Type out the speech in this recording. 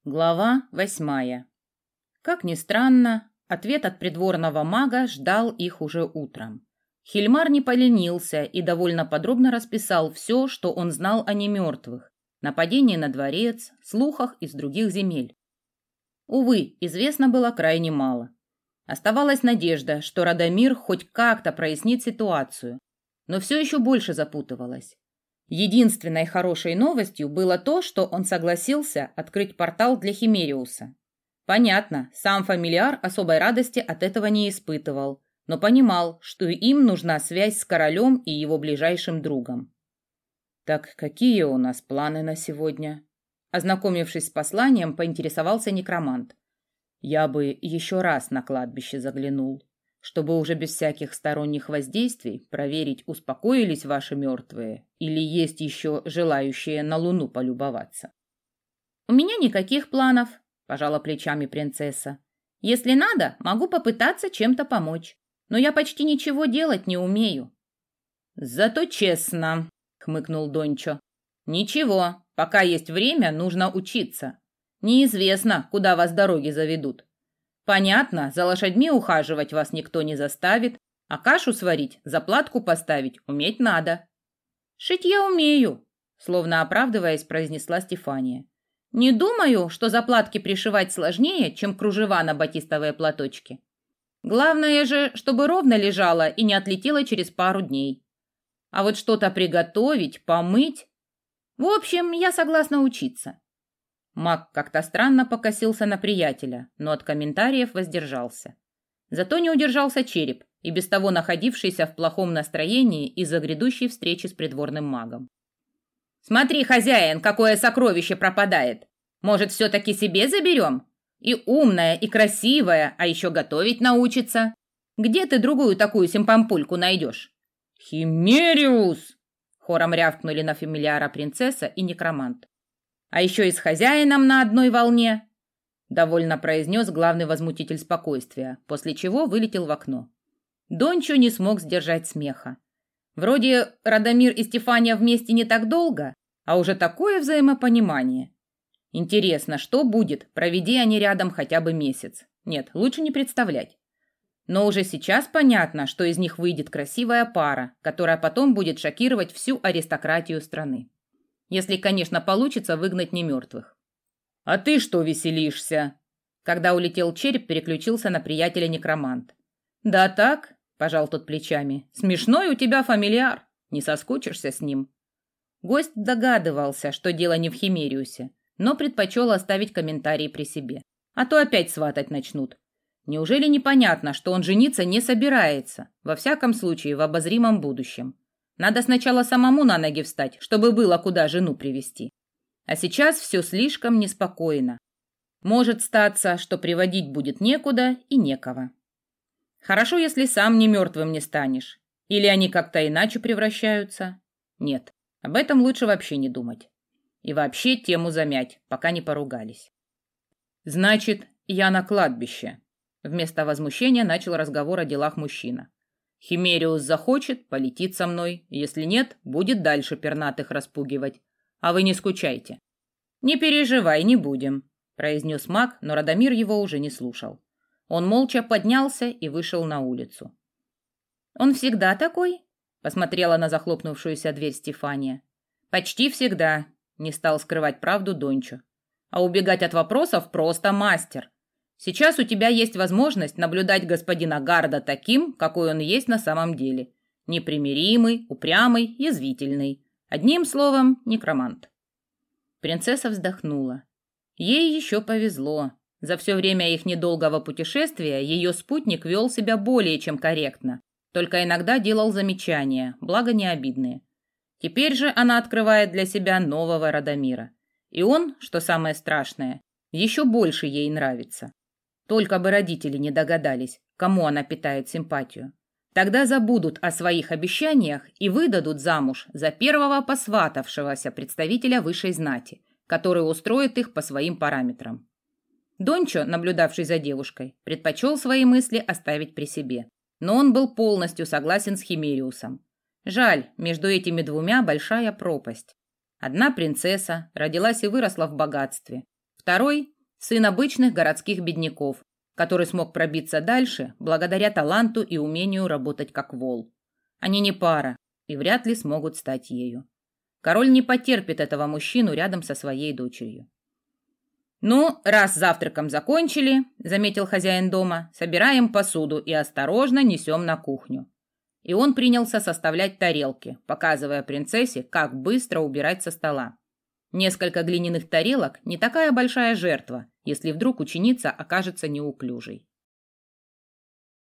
Глава 8. Как ни странно, ответ от придворного мага ждал их уже утром. Хильмар не поленился и довольно подробно расписал все, что он знал о немертвых, нападении на дворец, слухах из других земель. Увы, известно было крайне мало. Оставалась надежда, что Радомир хоть как-то прояснит ситуацию, но все еще больше запутывалась. Единственной хорошей новостью было то, что он согласился открыть портал для Химериуса. Понятно, сам фамильяр особой радости от этого не испытывал, но понимал, что им нужна связь с королем и его ближайшим другом. «Так какие у нас планы на сегодня?» Ознакомившись с посланием, поинтересовался некромант. «Я бы еще раз на кладбище заглянул, чтобы уже без всяких сторонних воздействий проверить, успокоились ваши мертвые или есть еще желающие на Луну полюбоваться». «У меня никаких планов», – пожала плечами принцесса. «Если надо, могу попытаться чем-то помочь, но я почти ничего делать не умею». «Зато честно», – хмыкнул Дончо. «Ничего, пока есть время, нужно учиться. Неизвестно, куда вас дороги заведут. Понятно, за лошадьми ухаживать вас никто не заставит, а кашу сварить, заплатку поставить уметь надо». «Шить я умею», словно оправдываясь, произнесла Стефания. «Не думаю, что заплатки пришивать сложнее, чем кружева на батистовые платочки. Главное же, чтобы ровно лежала и не отлетела через пару дней. А вот что-то приготовить, помыть... В общем, я согласна учиться». Маг как-то странно покосился на приятеля, но от комментариев воздержался. Зато не удержался череп, и без того находившийся в плохом настроении из-за грядущей встречи с придворным магом. «Смотри, хозяин, какое сокровище пропадает! Может, все-таки себе заберем? И умная, и красивая, а еще готовить научится. Где ты другую такую симпампульку найдешь?» «Химериус!» — хором рявкнули на фамильяра принцесса и некромант. «А еще и с хозяином на одной волне», — довольно произнес главный возмутитель спокойствия, после чего вылетел в окно. Дончо не смог сдержать смеха. Вроде Радомир и Стефания вместе не так долго, а уже такое взаимопонимание. Интересно, что будет, проведи они рядом хотя бы месяц. Нет, лучше не представлять. Но уже сейчас понятно, что из них выйдет красивая пара, которая потом будет шокировать всю аристократию страны. Если, конечно, получится выгнать немертвых. «А ты что веселишься?» Когда улетел череп, переключился на приятеля некромант. «Да так», – пожал тот плечами, – «смешной у тебя фамильяр, не соскучишься с ним». Гость догадывался, что дело не в Химериусе, но предпочел оставить комментарии при себе. А то опять сватать начнут. Неужели непонятно, что он жениться не собирается, во всяком случае в обозримом будущем? Надо сначала самому на ноги встать, чтобы было куда жену привести. А сейчас все слишком неспокойно. Может статься, что приводить будет некуда и некого. Хорошо, если сам не мертвым не станешь. Или они как-то иначе превращаются. Нет, об этом лучше вообще не думать. И вообще тему замять, пока не поругались. «Значит, я на кладбище», — вместо возмущения начал разговор о делах мужчина. «Химериус захочет, полетит со мной. Если нет, будет дальше пернатых распугивать. А вы не скучайте». «Не переживай, не будем», — произнес маг, но Радомир его уже не слушал. Он молча поднялся и вышел на улицу. «Он всегда такой?» — посмотрела на захлопнувшуюся дверь Стефания. «Почти всегда», — не стал скрывать правду Дончо. «А убегать от вопросов просто мастер. Сейчас у тебя есть возможность наблюдать господина Гарда таким, какой он есть на самом деле. Непримиримый, упрямый, язвительный. Одним словом, некромант». Принцесса вздохнула. Ей еще повезло. За все время их недолгого путешествия ее спутник вел себя более чем корректно, только иногда делал замечания, благо не обидные. Теперь же она открывает для себя нового Радомира. И он, что самое страшное, еще больше ей нравится. Только бы родители не догадались, кому она питает симпатию. Тогда забудут о своих обещаниях и выдадут замуж за первого посватавшегося представителя высшей знати, который устроит их по своим параметрам. Дончо, наблюдавший за девушкой, предпочел свои мысли оставить при себе. Но он был полностью согласен с Химериусом. Жаль, между этими двумя большая пропасть. Одна принцесса родилась и выросла в богатстве. Второй – сын обычных городских бедняков, который смог пробиться дальше благодаря таланту и умению работать как вол. Они не пара и вряд ли смогут стать ею. Король не потерпит этого мужчину рядом со своей дочерью. «Ну, раз завтраком закончили, — заметил хозяин дома, — собираем посуду и осторожно несем на кухню». И он принялся составлять тарелки, показывая принцессе, как быстро убирать со стола. Несколько глиняных тарелок – не такая большая жертва, если вдруг ученица окажется неуклюжей.